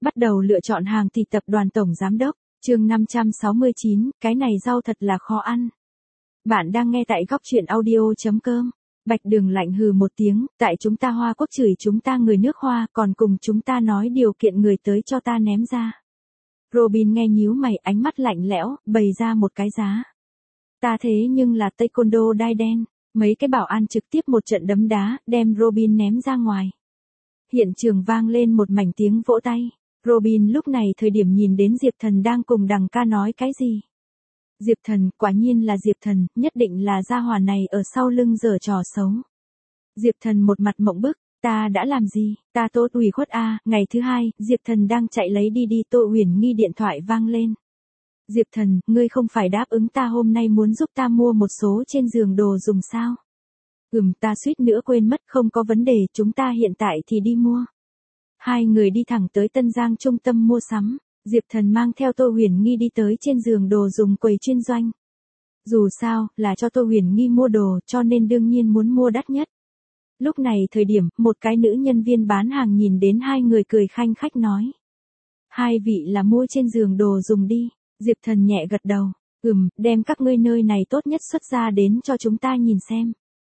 Bắt đầu lựa chọn hàng thịt tập đoàn tổng giám đốc, chương 569, cái này rau thật là khó ăn. Bạn đang nghe tại góc truyện audio.com. Bạch Đường lạnh hừ một tiếng, tại chúng ta Hoa Quốc chửi chúng ta người nước Hoa, còn cùng chúng ta nói điều kiện người tới cho ta ném ra. Robin nghe nhíu mày, ánh mắt lạnh lẽo, bày ra một cái giá. Ta thế nhưng là taekwondo đai đen, mấy cái bảo an trực tiếp một trận đấm đá, đem Robin ném ra ngoài. Hiện trường vang lên một mảnh tiếng vỗ tay. Robin lúc này thời điểm nhìn đến Diệp Thần đang cùng Đằng Ca nói cái gì. Diệp Thần, quả nhiên là Diệp Thần, nhất định là gia hỏa này ở sau lưng giở trò xấu. Diệp Thần một mặt mộng bức, ta đã làm gì, ta tốt ủy khuất a. Ngày thứ hai, Diệp Thần đang chạy lấy đi Tô Huyền Nghi điện thoại vang lên. Diệp Thần, ngươi không phải đáp ứng ta hôm nay muốn giúp ta mua một số trên giường đồ dùng sao? Ta suýt nữa quên mất, không có vấn đề, chúng ta hiện tại thì đi mua. Hai người đi thẳng tới Tân Giang trung tâm mua sắm, Diệp Thần mang theo Tô Huyền Nghi đi tới trên giường đồ dùng quầy chuyên doanh. Dù sao, là cho Tô Huyền Nghi mua đồ, cho nên đương nhiên muốn mua đắt nhất. Lúc này thời điểm, một cái nữ nhân viên bán hàng nhìn đến hai người cười khanh khách nói. Hai vị là mua trên giường đồ dùng đi, Diệp Thần nhẹ gật đầu, đem các ngươi nơi này tốt nhất xuất ra đến cho chúng ta nhìn xem.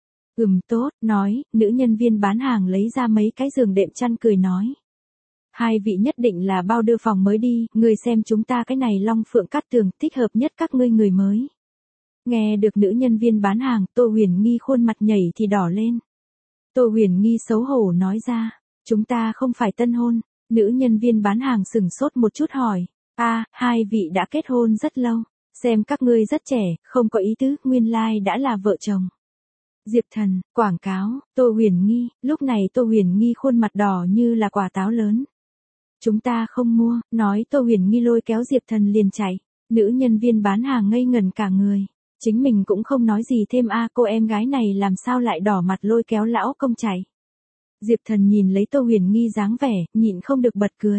Tốt, nói, nữ nhân viên bán hàng lấy ra mấy cái giường đệm chăn cười nói. Hai vị nhất định là bao đưa phòng mới đi, người xem chúng ta cái này long phượng cát tường, thích hợp nhất các ngươi người mới. Nghe được nữ nhân viên bán hàng, Tô Huyền Nghi khuôn mặt nhảy thì đỏ lên. Tô Huyền Nghi xấu hổ nói ra, chúng ta không phải tân hôn, nữ nhân viên bán hàng sửng sốt một chút hỏi, hai vị đã kết hôn rất lâu, xem các ngươi rất trẻ, không có ý tứ, nguyên lai đã là vợ chồng. Diệp Thần, quảng cáo, Tô Huyền Nghi, lúc này Tô Huyền Nghi khuôn mặt đỏ như là quả táo lớn. Chúng ta không mua, nói Tô Huyền Nghi lôi kéo Diệp Thần liền chạy, nữ nhân viên bán hàng ngây ngẩn cả người, chính mình cũng không nói gì thêm cô em gái này làm sao lại đỏ mặt lôi kéo lão công chạy. Diệp Thần nhìn lấy Tô Huyền Nghi dáng vẻ, nhịn không được bật cười.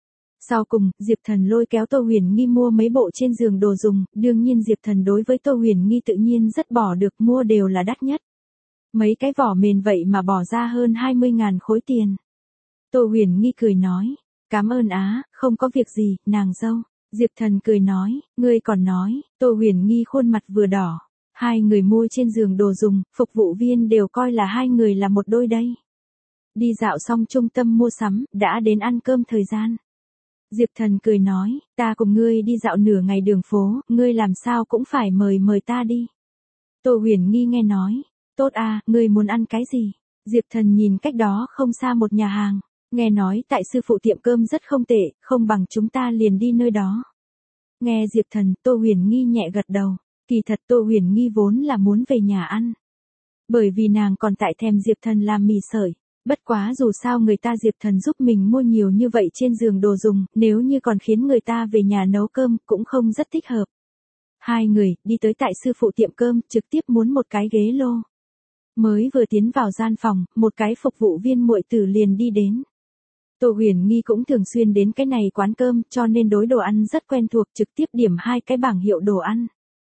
Sau cùng, Diệp Thần lôi kéo Tô Huyền Nghi mua mấy bộ trên giường đồ dùng, đương nhiên Diệp Thần đối với Tô Huyền Nghi tự nhiên rất bỏ được, mua đều là đắt nhất. Mấy cái vỏ mền vậy mà bỏ ra hơn 20.000 khối tiền. Tô Huyền Nghi cười nói, cảm ơn không có việc gì, nàng dâu. Diệp Thần cười nói, ngươi còn nói, Tô Huyền Nghi khuôn mặt vừa đỏ. Hai người mua trên giường đồ dùng, phục vụ viên đều coi là hai người là một đôi đây. Đi dạo xong trung tâm mua sắm, đã đến ăn cơm thời gian. Diệp Thần cười nói, ta cùng ngươi đi dạo nửa ngày đường phố, ngươi làm sao cũng phải mời ta đi. Tô Huyền Nghi nghe nói, tốt ngươi muốn ăn cái gì? Diệp Thần nhìn cách đó không xa một nhà hàng, nghe nói tại sư phụ tiệm cơm rất không tệ, không bằng chúng ta liền đi nơi đó. Nghe Diệp Thần, Tô Huyền Nghi nhẹ gật đầu, kỳ thật Tô Huyền Nghi vốn là muốn về nhà ăn. Bởi vì nàng còn tại thèm Diệp Thần làm mì sợi. Bất quá dù sao người ta Diệp Thần giúp mình mua nhiều như vậy trên giường đồ dùng, nếu như còn khiến người ta về nhà nấu cơm cũng không rất thích hợp. Hai người đi tới tại sư phụ tiệm cơm, trực tiếp muốn một cái ghế lô. Mới vừa tiến vào gian phòng, một cái phục vụ viên muội tử liền đi đến. Tô Huyền Nghi cũng thường xuyên đến cái này quán cơm, cho nên đối đồ ăn rất quen thuộc, trực tiếp điểm hai cái bảng hiệu đồ ăn.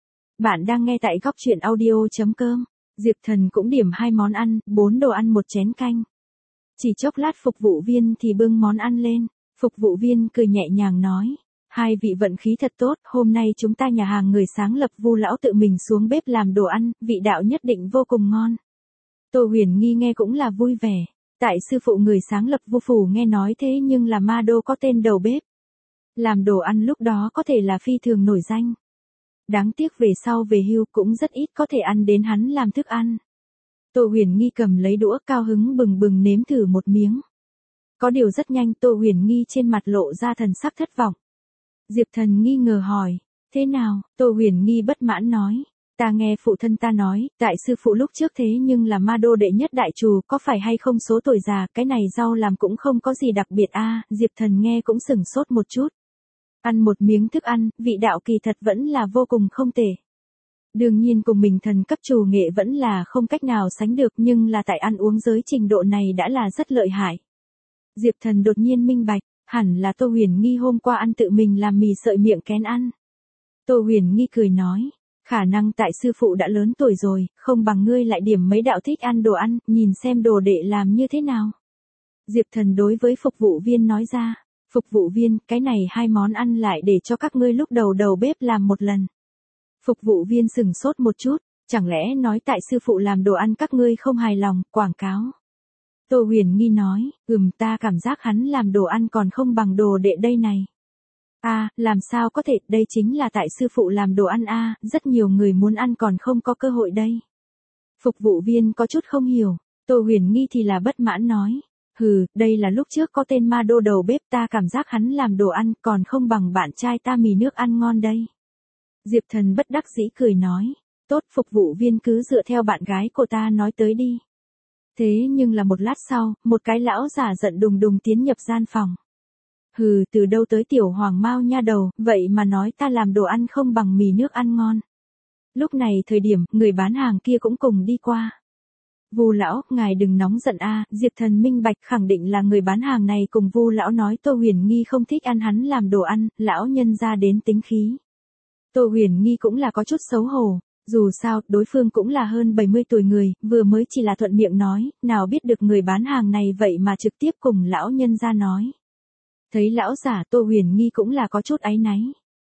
Bạn đang nghe tại góc truyện audio.com. Diệp Thần cũng điểm 2 món ăn, 4 đồ ăn một chén canh. Chỉ chốc lát phục vụ viên thì bưng món ăn lên, phục vụ viên cười nhẹ nhàng nói, hai vị vận khí thật tốt, hôm nay chúng ta nhà hàng người sáng lập Vu lão tự mình xuống bếp làm đồ ăn, vị đạo nhất định vô cùng ngon. Tô Huyền Nghi nghe cũng là vui vẻ, tại sư phụ người sáng lập Vu phủ nghe nói thế nhưng là ma đô có tên đầu bếp. Làm đồ ăn lúc đó có thể là phi thường nổi danh. Đáng tiếc về sau về hưu cũng rất ít có thể ăn đến hắn làm thức ăn. Tô Huyền Nghi cầm lấy đũa cao hứng bừng bừng nếm thử một miếng. Có điều rất nhanh Tô Huyền Nghi trên mặt lộ ra thần sắc thất vọng. Diệp Thần nghi ngờ hỏi, thế nào? Tô Huyền Nghi bất mãn nói, ta nghe phụ thân ta nói, tại sư phụ lúc trước thế nhưng là ma đô đệ nhất đại trù, có phải hay không số tuổi già, cái này rau làm cũng không có gì đặc biệt Diệp Thần nghe cũng sửng sốt một chút. Ăn một miếng thức ăn, vị đạo kỳ thật vẫn là vô cùng không tệ. Đương nhiên cùng mình thần cấp trù nghệ vẫn là không cách nào sánh được, nhưng là tại ăn uống giới trình độ này đã là rất lợi hại. Diệp Thần đột nhiên minh bạch, hẳn là Tô Huyền Nghi hôm qua ăn tự mình làm mì sợi miệng kén ăn. Tô Huyền Nghi cười nói, khả năng tại sư phụ đã lớn tuổi rồi, không bằng ngươi lại điểm mấy đạo thích ăn đồ ăn, nhìn xem đồ đệ làm như thế nào. Diệp Thần đối với phục vụ viên nói ra, Phục vụ viên, cái này 2 món ăn lại để cho các ngươi lúc đầu bếp làm một lần. Phục vụ viên sừng sốt một chút, chẳng lẽ nói tại sư phụ làm đồ ăn các ngươi không hài lòng, quảng cáo. Tô Huyền Nghi nói, ta cảm giác hắn làm đồ ăn còn không bằng đồ đệ đây này. Làm sao có thể, đây chính là tại sư phụ làm đồ ăn rất nhiều người muốn ăn còn không có cơ hội đây. Phục vụ viên có chút không hiểu, Tô Huyền Nghi thì là bất mãn nói. Đây là lúc trước có tên ma đô đầu bếp, ta cảm giác hắn làm đồ ăn còn không bằng bạn trai ta mì nước ăn ngon đây. Diệp Thần bất đắc dĩ cười nói, tốt, phục vụ viên cứ dựa theo bạn gái của ta nói tới đi. Thế nhưng là một lát sau, một cái lão giả giận đùng đùng tiến nhập gian phòng. Từ đâu tới tiểu hoàng mao nha đầu, vậy mà nói ta làm đồ ăn không bằng mì nước ăn ngon. Lúc này thời điểm, người bán hàng kia cũng cùng đi qua. Vu lão, ngài đừng nóng giận Diệp Thần minh bạch khẳng định là người bán hàng này cùng Vu lão nói Tô Huyền Nghi không thích ăn hắn làm đồ ăn, lão nhân ra đến tính khí. Tô Huyền Nghi cũng là có chút xấu hổ, dù sao, đối phương cũng là hơn 70 tuổi người, vừa mới chỉ là thuận miệng nói, nào biết được người bán hàng này vậy mà trực tiếp cùng lão nhân ra nói. Thấy lão giả Tô Huyền Nghi cũng là có chút áy náy.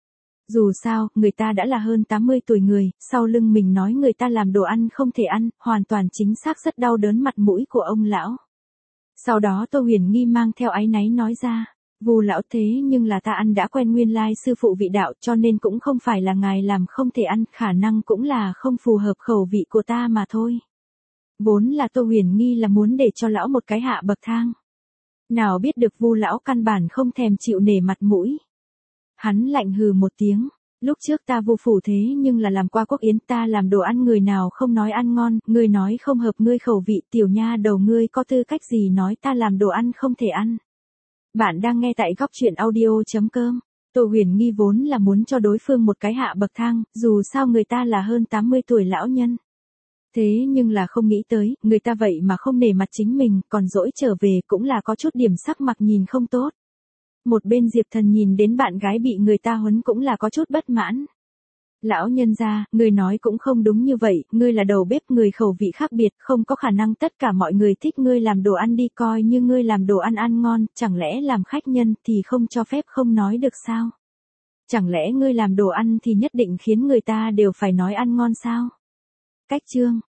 Dù sao, người ta đã là hơn 80 tuổi người, sau lưng mình nói người ta làm đồ ăn không thể ăn, hoàn toàn chính xác rất đau đớn mặt mũi của ông lão. Sau đó Tô Huyền Nghi mang theo áy náy nói ra, Vu lão, thế nhưng là ta ăn đã quen nguyên lai sư phụ vị đạo, cho nên cũng không phải là ngài làm không thể ăn, khả năng cũng là không phù hợp khẩu vị của ta mà thôi. Vốn là Tô Huyền Nghi là muốn để cho lão một cái hạ bậc thang. Nào biết được Vu lão căn bản không thèm chịu nể mặt mũi. Hắn lạnh hừ một tiếng, lúc trước ta Vu phủ thế nhưng là làm qua quốc yến, ta làm đồ ăn người nào không nói ăn ngon, ngươi nói không hợp ngươi khẩu vị, tiểu nha đầu ngươi có tư cách gì nói ta làm đồ ăn không thể ăn. Bạn đang nghe tại góc truyện audio.com. Tô Huyền Nghi vốn là muốn cho đối phương một cái hạ bậc thang, dù sao người ta là hơn 80 tuổi lão nhân. Thế nhưng là không nghĩ tới, người ta vậy mà không nể mặt chính mình, còn dỗi trở về cũng là có chút điểm sắc mặt nhìn không tốt. Một bên Diệp Thần nhìn đến bạn gái bị người ta huấn cũng là có chút bất mãn. Lão nhân gia, người nói cũng không đúng như vậy, ngươi là đầu bếp, người khẩu vị khác biệt, không có khả năng tất cả mọi người thích ngươi làm đồ ăn đi, coi như ngươi làm đồ ăn ăn ngon, chẳng lẽ làm khách nhân thì không cho phép không nói được sao? Chẳng lẽ ngươi làm đồ ăn thì nhất định khiến người ta đều phải nói ăn ngon sao? Cách chương